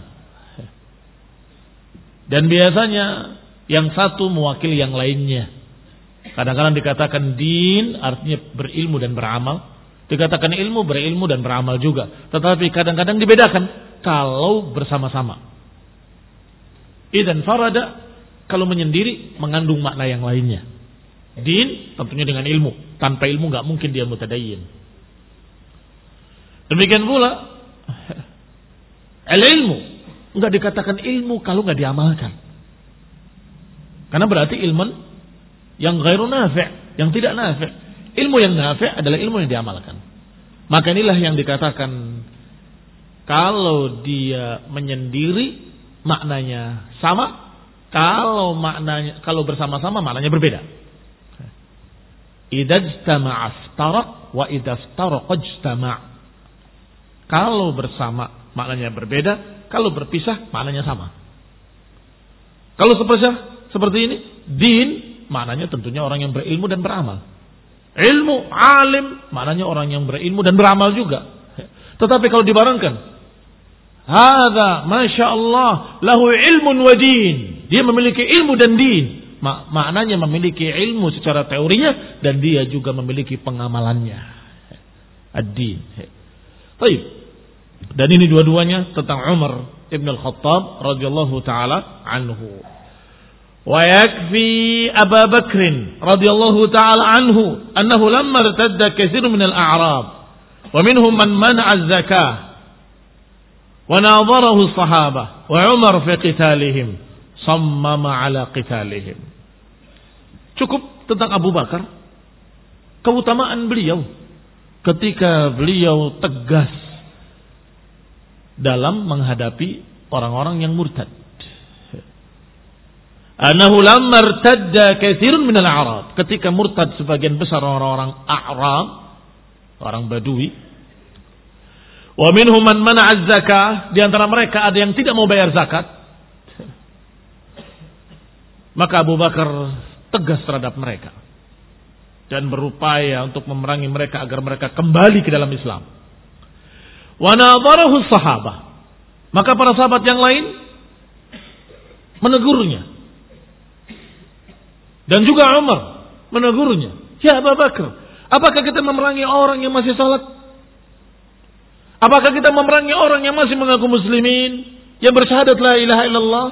Dan biasanya yang satu mewakili yang lainnya. Kadang-kadang dikatakan din artinya berilmu dan beramal. Dikatakan ilmu, berilmu dan beramal juga. Tetapi kadang-kadang dibedakan kalau bersama-sama. Idan farada, kalau menyendiri mengandung makna yang lainnya. Din tentunya dengan ilmu. Tanpa ilmu nggak mungkin dia mutadayyin. Demikian pula al-ilmu nggak dikatakan ilmu kalau nggak diamalkan. Karena berarti ilmu yang ghairu nafi', yang tidak nafi'. Ilmu yang nafi' adalah ilmu yang diamalkan. Maka inilah yang dikatakan kalau dia menyendiri maknanya sama, kalau maknanya kalau bersama-sama maknanya berbeda. Idza ijtama'a iftaraq wa idza iftaraqa ijtama'. Kalau bersama maknanya berbeda, kalau berpisah maknanya sama. Kalau seperti seperti ini, din maknanya tentunya orang yang berilmu dan beramal. Ilmu, alim maknanya orang yang berilmu dan beramal juga. Tetapi kalau dibarengkan, hadza masyaallah lahu ilmun wa din. Dia memiliki ilmu dan din. Mak- maknanya memiliki ilmu secara teorinya dan dia juga memiliki pengamalannya. Ad-din. Baik. Dan ini dua-duanya tentang Umar ibn al-Khattab radhiyallahu taala anhu. Wa yakfi Abu Bakr radhiyallahu taala anhu annahu lamma irtadda katsir min al-a'rab wa minhum man mana'a az-zakah wa nadharahu as-sahabah wa Umar fi qitalihim sammama ala qitalihim. Cukup tentang Abu Bakar, keutamaan beliau ketika beliau tegas dalam menghadapi orang-orang yang murtad. Anahu lamma irtadda katsirun minal a'rab, ketika murtad sebagian besar orang-orang A'rab, orang Badui. Wa minhum man mana'a az-zakah, di antara mereka ada yang tidak mau bayar zakat. Maka Abu Bakar tegas terhadap mereka dan berupaya untuk memerangi mereka agar mereka kembali ke dalam Islam. Wa nadharahu sahabah, maka para sahabat yang lain menegurnya. Dan juga Umar menegurnya. Ya Abu Bakar, apakah kita memerangi orang yang masih salat? Apakah kita memerangi orang yang masih mengaku muslimin, yang bersyahadat la ilaha illallah?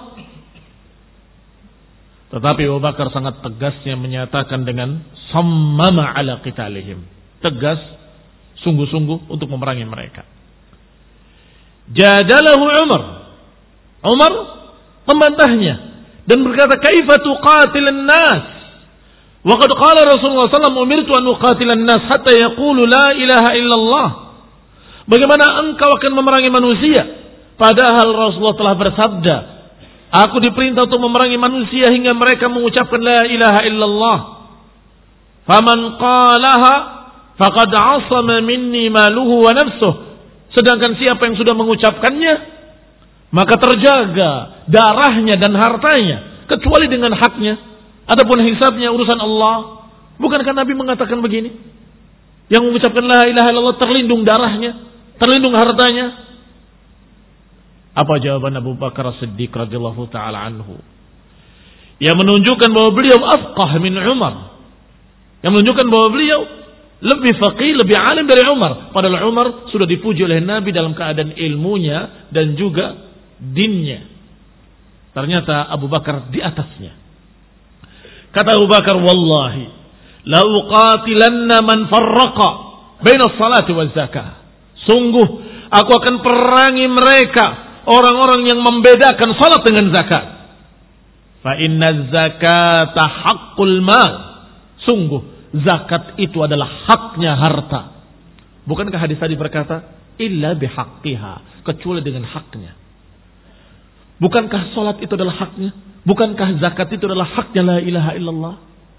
Tetapi Abu Bakar sangat tegasnya menyatakan dengan sammama ala qitalihim, tegas sungguh-sungguh untuk memerangi mereka. Jadalahu Umar. Umar membantahnya dan berkata, "Kaifa tuqatilan nas? Wa qad qala Rasulullah sallallahu alaihi wasallam, umirtu an uqatilan nas hatta yaqulu la ilaha illallah." Bagaimana engkau akan memerangi manusia padahal Rasulullah telah bersabda, "Aku diperintah untuk memerangi manusia hingga mereka mengucapkan la ilaha illallah. Faman qalaha faqad 'asama minni maluhu wa nafsuhu." Sedangkan siapa yang sudah mengucapkannya, maka terjaga darahnya dan hartanya, kecuali dengan haknya. Adapun hisabnya urusan Allah. Bukankah Nabi mengatakan begini? Yang mengucapkan la ilaha illallah terlindung darahnya, terlindung hartanya. Apa jawaban Abu Bakar As-Siddiq radhiyallahu taala anhu? Yang menunjukkan bahwa beliau afqah min Umar. Yang menunjukkan bahwa beliau lebih faqih, lebih alim dari Umar. Padahal Umar sudah dipuji oleh Nabi dalam keadaan ilmunya dan juga dinnya. Ternyata Abu Bakar di atasnya. Kata Abu Bakar, "Wallahi la uqatilanna man farraqa baina as-salati waz zakah." Sungguh aku akan perangi mereka, orang-orang yang membedakan salat dengan zakat. Fa inna zakata haqqul mal. Sungguh zakat itu adalah haknya harta. Bukankah hadis tadi berkata, illa bihaqqiha, kecuali dengan haknya. Bukankah salat itu adalah haknya? Bukankah zakat itu adalah haknya la ilaha illallah?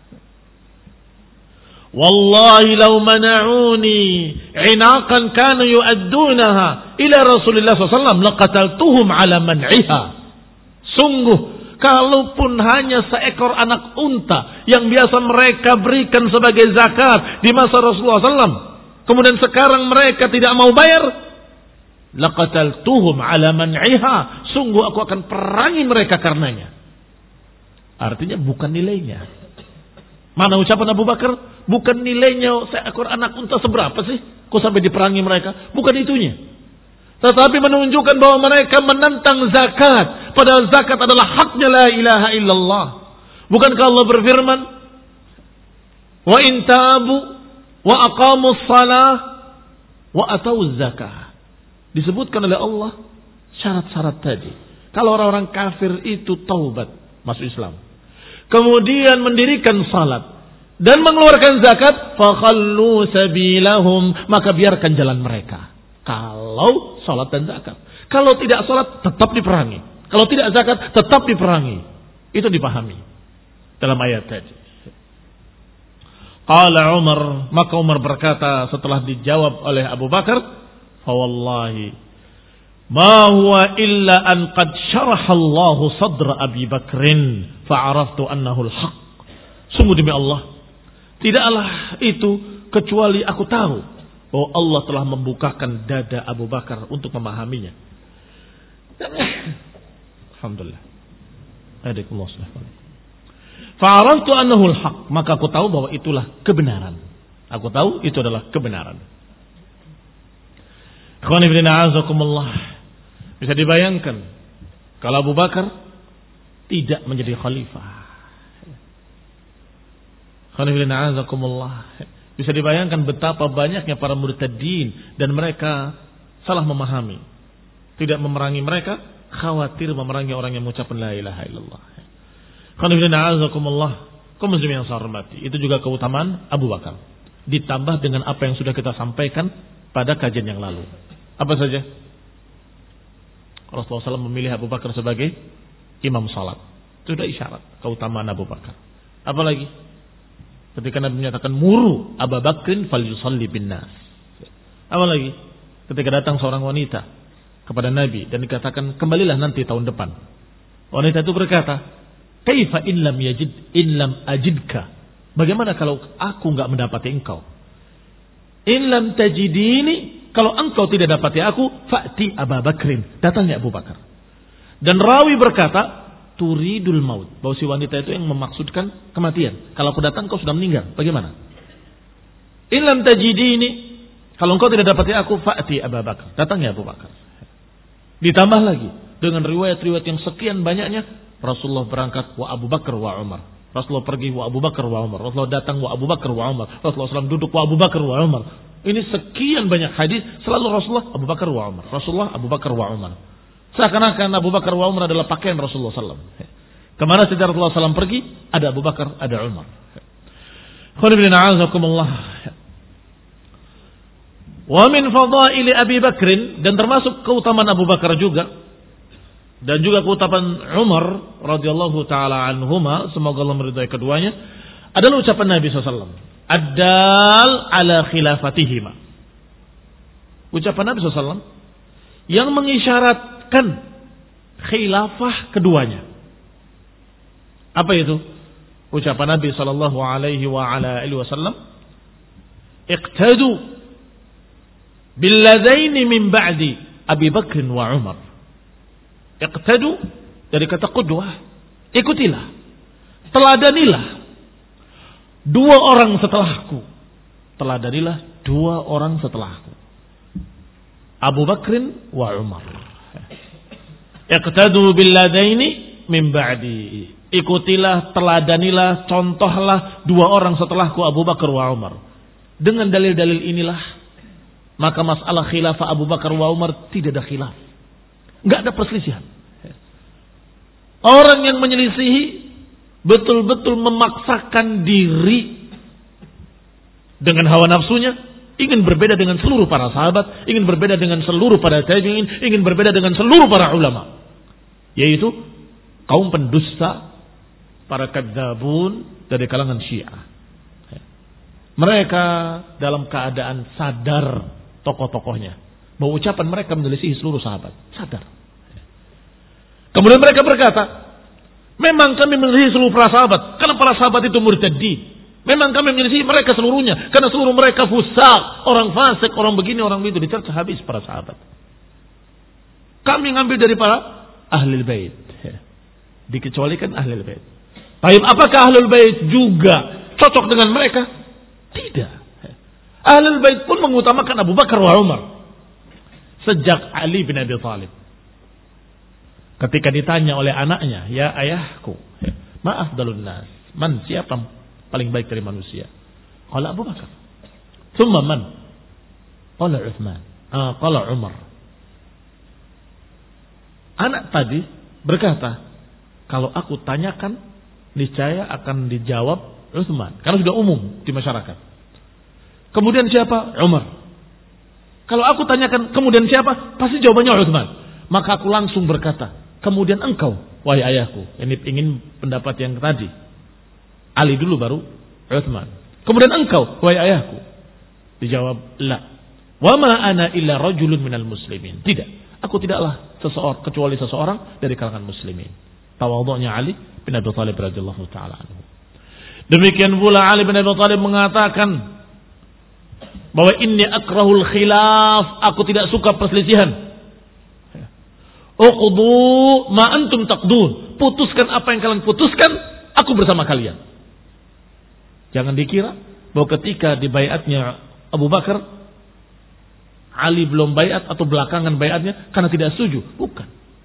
Wallahi law mana'uni inaqan kanu yu'addunaha ila Rasulillah sallallahu alaihi wasallam laqataltuhum ala man'iha. Sungguh kalaupun hanya seekor anak unta yang biasa mereka berikan sebagai zakat di masa Rasulullah sallallahu alaihi wasallam, kemudian sekarang mereka tidak mau bayar, laqataltuhum ala man'iha, sungguh aku akan perangi mereka karenanya. Artinya bukan nilainya. Mana ucapan Abu Bakar? Bukan nilainya seekor anak unta seberapa sih kok sampai diperangi mereka? Bukan itunya. Tetapi menunjukkan bahwa mereka menentang zakat. Padahal zakat adalah haknya la ilaha illallah. Bukankah Allah berfirman, "Wa in tabu wa aqamus salah wa atawuz zakah." Disebutkan oleh Allah syarat-syarat tadi. Kalau orang-orang kafir itu taubat, masuk Islam, kemudian mendirikan salat dan mengeluarkan zakat, fakhallu sabilahum, maka biarkan jalan mereka. Kalau salat dan zakat. Kalau tidak salat tetap diperangi. Kalau tidak zakat tetap diperangi. Itu dipahami dalam ayat tadi. Qala Umar, maka Umar berkata setelah dijawab oleh Abu Bakar, fa wallahi ma huwa illa an qad syaraha Allahu sadra Abi Bakrin fa araftu annahu al-haq. Sungguh demi Allah, tidaklah itu kecuali aku tahu bahwa Allah telah membukakan dada Abu Bakar untuk memahaminya. Alhamdulillah. Aduh, fa'araftu annahu al-haq, maka aku tahu bahwa itulah kebenaran. Aku tahu itu adalah kebenaran. Ikhwan fillah a'azakumullah. Bisa dibayangkan kalau Abu Bakar tidak menjadi khalifah. Ikhwan fillah a'azakumullah. Bisa dibayangkan betapa banyaknya para murtadin dan mereka salah memahami. Tidak memerangi mereka, khawatir memerangi orang yang mengucapkan la ilaha illallah. Ikhwan fillah a'azakumullah. Kaum muslimin yang saya hormati, itu juga keutamaan Abu Bakar. Ditambah dengan apa yang sudah kita sampaikan pada kajian yang lalu. Apa saja? Rasulullah shallallahu alaihi wasallam memilih Abu Bakar sebagai imam salat. Itu sudah isyarat keutamaan Abu Bakar. Apalagi ketika Nabi menyatakan muru Abu Bakrin falyusalli bin nas. Apalagi ketika datang seorang wanita kepada Nabi dan dikatakan kembalilah nanti tahun depan. Wanita itu berkata, kaifa in lam yajid in lam ajidka? Bagaimana kalau aku enggak mendapati engkau? In lam tajidini, kalau engkau tidak dapati aku, fa'ti Abu Bakrin, datangnya Abu Bakar. Dan rawi berkata, turidul maut, bahwa si wanita itu yang memaksudkan kematian. Kalau aku datang kau sudah meninggal, bagaimana? In lam tajidini, kalau engkau tidak dapati aku, fa'ti Abu Bakar, datangnya Abu Bakar. Ditambah lagi dengan riwayat-riwayat yang sekian banyaknya, Rasulullah berangkat wa Abu Bakar wa Umar. Rasulullah pergi wa Abu Bakar wa Umar. Rasulullah datang wa Abu Bakar wa Umar. Rasulullah shallallahu alaihi wasallam duduk wa Abu Bakar wa Umar. Ini sekian banyak hadis selalu Rasulullah Abu Bakar wa Umar. Rasulullah Abu Bakar wa Umar. Seakan-akan Abu Bakar wa Umar adalah pakaian Rasulullah shallallahu alaihi wasallam. Kemana saja Rasulullah shallallahu alaihi wasallam pergi, ada Abu Bakar, ada Umar. Wa min fadaili Abi Bakrin, dan termasuk keutamaan Abu Bakar juga, dan juga keutamaan Umar radhiyallahu taala anhuma, semoga Allah meridai keduanya, adalah ucapan Nabi shallallahu alaihi wasallam, ad-dal ala khilafatihima. Ucapan Nabi shallallahu alaihi wasallam yang mengisyaratkan khilafah keduanya. Apa itu? Ucapan Nabi sallallahu alaihi wa ala alihi wasallam, iqtadu billadaini min ba'di Abi Bakr wa Umar. Iqtadu dari kata qudwah, ikutilah, teladanilah dua orang setelahku. Teladanilah dua orang setelahku, Abu Bakr wa Umar. Iqtadu billadaini min ba'di, ikutilah, teladanilah, contohlah dua orang setelahku, Abu Bakar wa Umar. Dengan dalil-dalil inilah maka masalah khilafah Abu Bakar wa Umar tidak ada khilaf, nggak ada perselisihan. Orang yang menyelisihi betul-betul memaksakan diri dengan hawa nafsunya, ingin berbeda dengan seluruh para sahabat, ingin berbeda dengan seluruh para tabi'in, ingin berbeda dengan seluruh para ulama, yaitu kaum pendusta, para kadzabun dari kalangan Syiah. Mereka dalam keadaan sadar tokoh-tokohnya bahwa ucapan mereka menyelisihi seluruh sahabat, sadar. Kemudian mereka berkata, memang kami menyelisihi seluruh para sahabat karena para sahabat itu murtadin. Memang kami menyelisihi mereka seluruhnya karena seluruh mereka fusaq, orang fasik, orang begini, orang begitu, dicerca habis para sahabat. Kami ngambil dari para ahlul bait, dikecualikan ahlul bait. Baik, apakah ahlul bait juga cocok dengan mereka? Tidak. Ahlul bait pun mengutamakan Abu Bakar wa Umar sejak Ali bin Abi Thalib. Ketika ditanya oleh anaknya, ya ayahku, ma afdalun nas, man, siapa paling baik dari manusia? Qala Abu Bakar. Thumma man? Qala Utsman. Ah, qala Umar. Anak tadi berkata, kalau aku tanyakan, niscaya akan dijawab Utsman, karena sudah umum di masyarakat. Kemudian siapa? Umar. Kalau aku tanyakan kemudian siapa, pasti jawabannya Utsman. Maka aku langsung berkata, kemudian engkau, wahai ayahku. Ini ingin pendapat yang tadi. Ali dulu baru Utsman. Kemudian engkau, wahai ayahku. Dijawab, la. Wa ma ana illa rajulun minal muslimin. Tidak, aku tidaklah seseorang kecuali seseorang dari kalangan muslimin. Tawadhu'nya Ali bin Abi Thalib radhiyallahu taala anhu. Demikian pula Ali bin Abi Thalib mengatakan bahwa inni akrahul khilaf, aku tidak suka perselisihan. Uqdu ma antum taqdun, putuskan apa yang kalian putuskan, aku bersama kalian. Jangan dikira bahwa ketika di baiatnya Abu Bakar Ali belum baiat atau belakangan baiatnya karena tidak setuju. Bukan.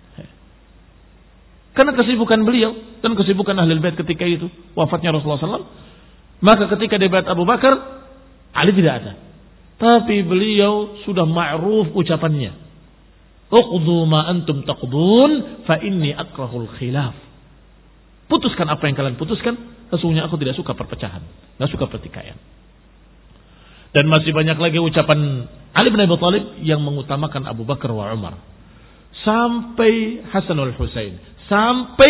Karena kesibukan beliau dan kesibukan Ahlul Bait ketika itu. Wafatnya Rasulullah shallallahu alaihi wasallam. Maka ketika di bait Abu Bakar, Ali tidak ada. Tapi beliau sudah ma'ruf ucapannya. Uqdu ma antum taqdun fa inni akrahul khilaf. Putuskan apa yang kalian putuskan. Sesungguhnya aku tidak suka perpecahan. Tidak suka pertikaian. Dan masih banyak lagi ucapan Ali bin Abi Thalib yang mengutamakan Abu Bakar wa Umar. Sampai Hasanul Husain. Sampai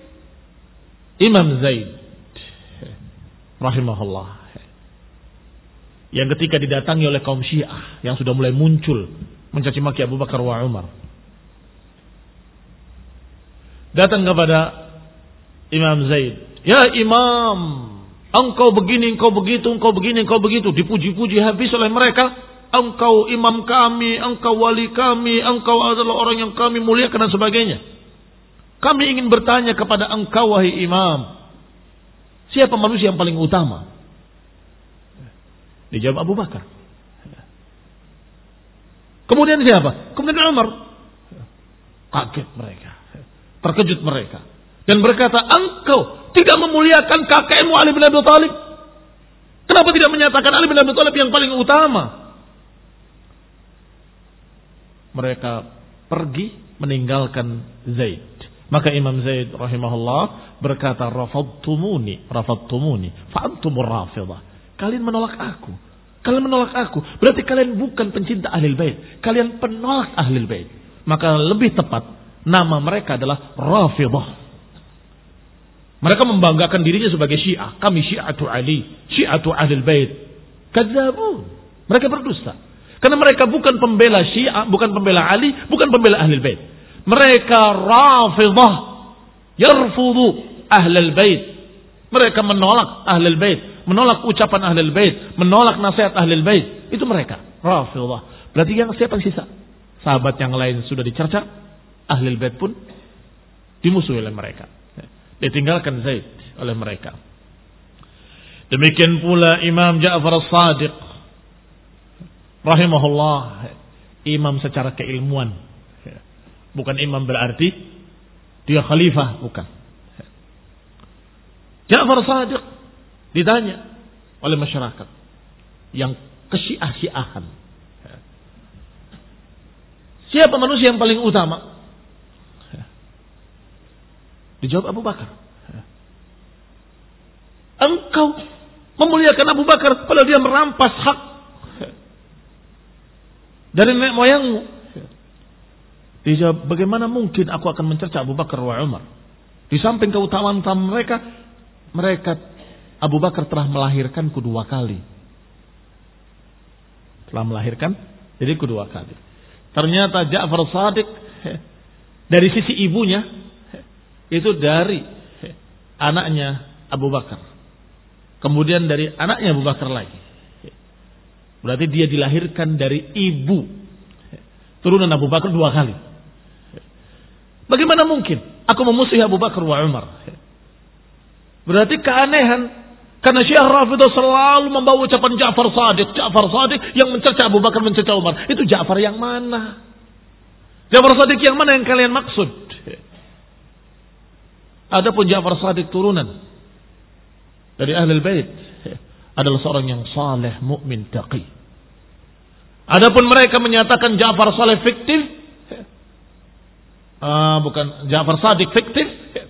Imam Zaid. Rahimahullah. Yang ketika didatangi oleh kaum Syiah. Yang sudah mulai muncul. Mencaci maki Abu Bakar wa Umar. Datang kepada Imam Zaid. Ya Imam, engkau begini, engkau begitu, engkau begini, engkau begitu. Dipuji-puji habis oleh mereka. Engkau imam kami, engkau wali kami, engkau adalah orang yang kami muliakan dan sebagainya. Kami ingin bertanya kepada engkau wahai imam. Siapa manusia yang paling utama? Dijawab Abu Bakar. Kemudian siapa? Kemudian Umar. Kaget mereka. Terkejut mereka. Dan berkata, engkau tidak memuliakan kakekmu Ali bin Abi Thalib. Kenapa tidak menyatakan Ali bin Abi Thalib yang paling utama? Mereka pergi meninggalkan Zaid. Maka Imam Zaid rahimahullah berkata, rafadtumuni, rafadtumuni, fa'antumur rafidah. Kalian menolak aku. Kalian menolak aku. Berarti kalian bukan pencinta Ahlul Bait. Kalian penolak Ahlul Bait. Maka lebih tepat, nama mereka adalah Rafidah. Mereka membanggakan dirinya sebagai Syiah. Kami Syiatu Ali, Syiatu Ahlul Bait. Kadzabun. Mereka berdusta. Karena mereka bukan pembela Syiah, bukan pembela Ali, bukan pembela Ahlul Bait. Mereka Rafidah. Yarfudu Ahlul Bait. Mereka menolak Ahlul Bait, menolak ucapan Ahlul Bait, menolak nasihat Ahlul Bait. Itu mereka, Rafidah. Berarti yang siapa yang sisa? Sahabat yang lain sudah dicerca, Ahlul Bait pun dimusuhi oleh mereka. Ditinggalkan Zaid oleh mereka. Demikian pula Imam Ja'far As-Sadiq rahimahullah, imam secara keilmuan. Bukan imam berarti dia khalifah, bukan. Ja'far As-Sadiq ditanya oleh masyarakat yang kesyiah-syiahan, siapa manusia yang paling utama? Dijawab Abu Bakar. Engkau memuliakan Abu Bakar padahal dia merampas hak dari nenek moyangmu. Dijawab, bagaimana mungkin aku akan mencerca Abu Bakar wa Umar? Di samping keutamaan mereka, mereka Abu Bakar telah melahirkanku dua kali. Telah melahirkan jadi kedua kali. Ternyata Ja'far Shadiq dari sisi ibunya itu dari anaknya Abu Bakar. Kemudian dari anaknya Abu Bakar lagi. Berarti dia dilahirkan dari ibu turunan Abu Bakar dua kali. Bagaimana mungkin aku memusuhi Abu Bakar wa Umar? Berarti keanehan. Karena Syiah Rafidah selalu membawa ucapan Ja'far Shadiq, Ja'far Shadiq yang mencerca Abu Bakar, mencerca Umar. Itu Ja'far yang mana? Ja'far Shadiq yang mana yang kalian maksud? Adapun Ja'far Shadiq turunan dari Ahlul Bait adalah seorang yang saleh, mukmin, taqi. Adapun mereka menyatakan Ja'far saleh fiktif, uh, bukan Ja'far Shadiq fiktif,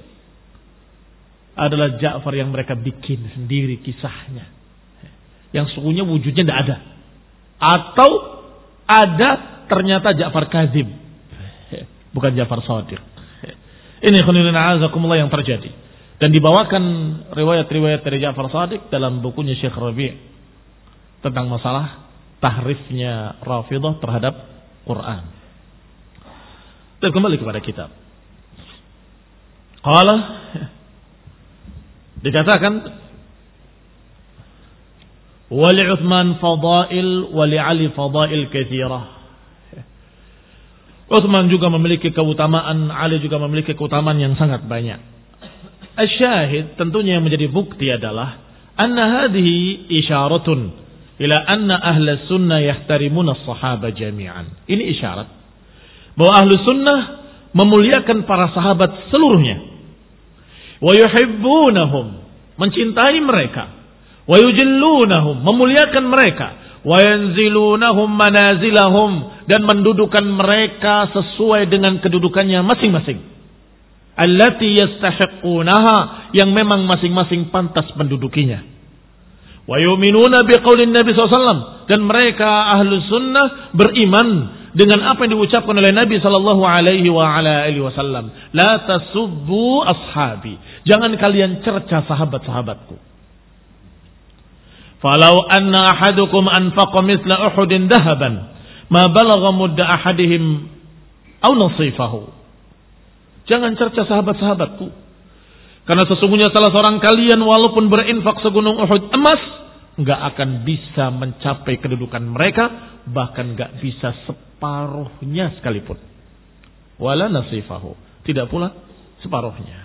adalah Ja'far yang mereka bikin sendiri kisahnya, yang sesungguhnya wujudnya tidak ada, atau ada ternyata Ja'far kadzib, bukan Ja'far Shadiq. Ini khonilin a'azakumullah yang terjadi. Dan dibawakan riwayat-riwayat dari Ja'far Shadiq dalam bukunya Syekh Rabi' tentang masalah tahrifnya Rafidah terhadap Quran. Dan kembali kepada kitab. Qala, dikatakan wali Uthman fadail wali Ali fadail katsirah. Uthman juga memiliki keutamaan, Ali juga memiliki keutamaan yang sangat banyak. Asyahid, tentunya yang menjadi bukti adalah anna hadhihi isyaratun ila anna ahla sunnah yahtarimuna as-sahaba jami'an. Ini isyarat bahwa ahlu sunnah memuliakan para sahabat seluruhnya. Wa yuhibbunahum, mencintai mereka. Wa yujillunahum, memuliakan mereka. Wa yanzilunahum manazilahum, dan mendudukan mereka sesuai dengan kedudukannya masing-masing. Allati yastahiqunaha, yang memang masing-masing pantas mendudukinya. Wa yu'minuna biqaulin Nabi sallallahu alaihi wasallam, dan mereka ahlu sunnah beriman dengan apa yang diucapkan oleh Nabi sallallahu alaihi wa ala alihi wasallam. La tasubbu ashabi, jangan kalian cerca sahabat-sahabatku. Falau anna ahadukum anfaqa mithla Uhudin dahaban ma balagha mudda ahadihim aw nasifahu. Jangan cerca sahabat-sahabatku, karena sesungguhnya salah seorang kalian walaupun berinfak segunung Uhud emas, enggak akan bisa mencapai kedudukan mereka, bahkan enggak bisa separuhnya sekalipun. Wala nasifahu, tidak pula separuhnya.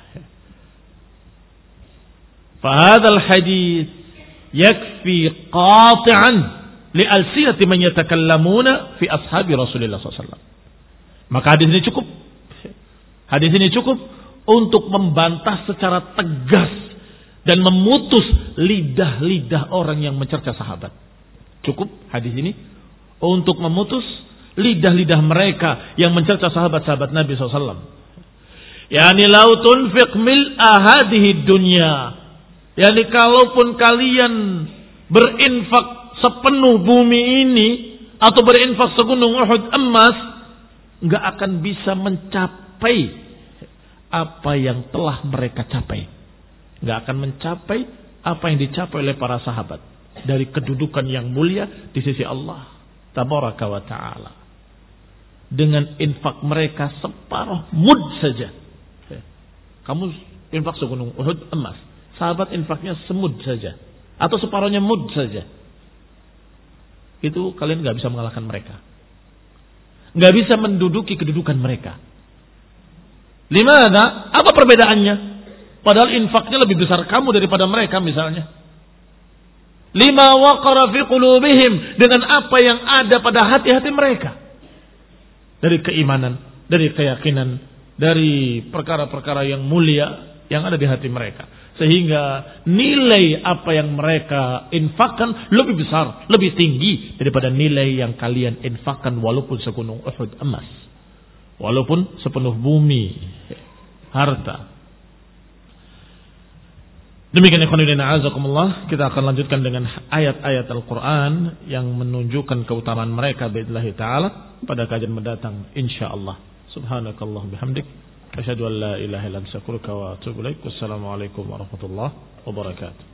Fahadzal hadits yakfi qati'an li alsinati man yatakallamuna fi ashabi Rasulillah sallallahu alaihi wasallam. Maka hadis ini cukup. Hadis ini cukup untuk membantah secara tegas dan memutus lidah-lidah orang yang mencerca sahabat. Cukup hadis ini untuk memutus lidah-lidah mereka yang mencerca sahabat-sahabat Nabi sallallahu alaihi wasallam. Yani lau tunfiq mil'a hadhihi dunya, yani kalaupun kalian berinfak sepenuh bumi ini atau berinfak segunung Uhud emas, enggak akan bisa mencapai apa yang telah mereka capai. Enggak akan mencapai apa yang dicapai oleh para sahabat dari kedudukan yang mulia di sisi Allah tabaraka wa taala. Dengan infak mereka separuh mud saja. Kamu infak segunung Uhud emas, sahabat infaknya semud saja atau separuhnya mud saja, itu kalian gak bisa mengalahkan mereka, gak bisa menduduki kedudukan mereka. Limana? Apa perbedaannya? Padahal infaknya lebih besar kamu daripada mereka misalnya. Lima waqara fi qulubihim, dengan apa yang ada pada hati-hati mereka dari keimanan, dari keyakinan, dari perkara-perkara yang mulia yang ada di hati mereka, sehingga nilai apa yang mereka infakkan lebih besar, lebih tinggi daripada nilai yang kalian infakkan walaupun segunung Uhud emas, walaupun sepenuh bumi harta. Demikian ikhwan fillah azakumullah, kita akan lanjutkan dengan ayat-ayat Al-Qur'an yang menunjukkan keutamaan mereka biidznillah taala pada kajian mendatang insyaallah. Subhanakallah bihamdik, asyhadu an la ilaha illa anta astaghfiruka wa atubu ilaik. Wassalamualaikum warahmatullahi wabarakatuh.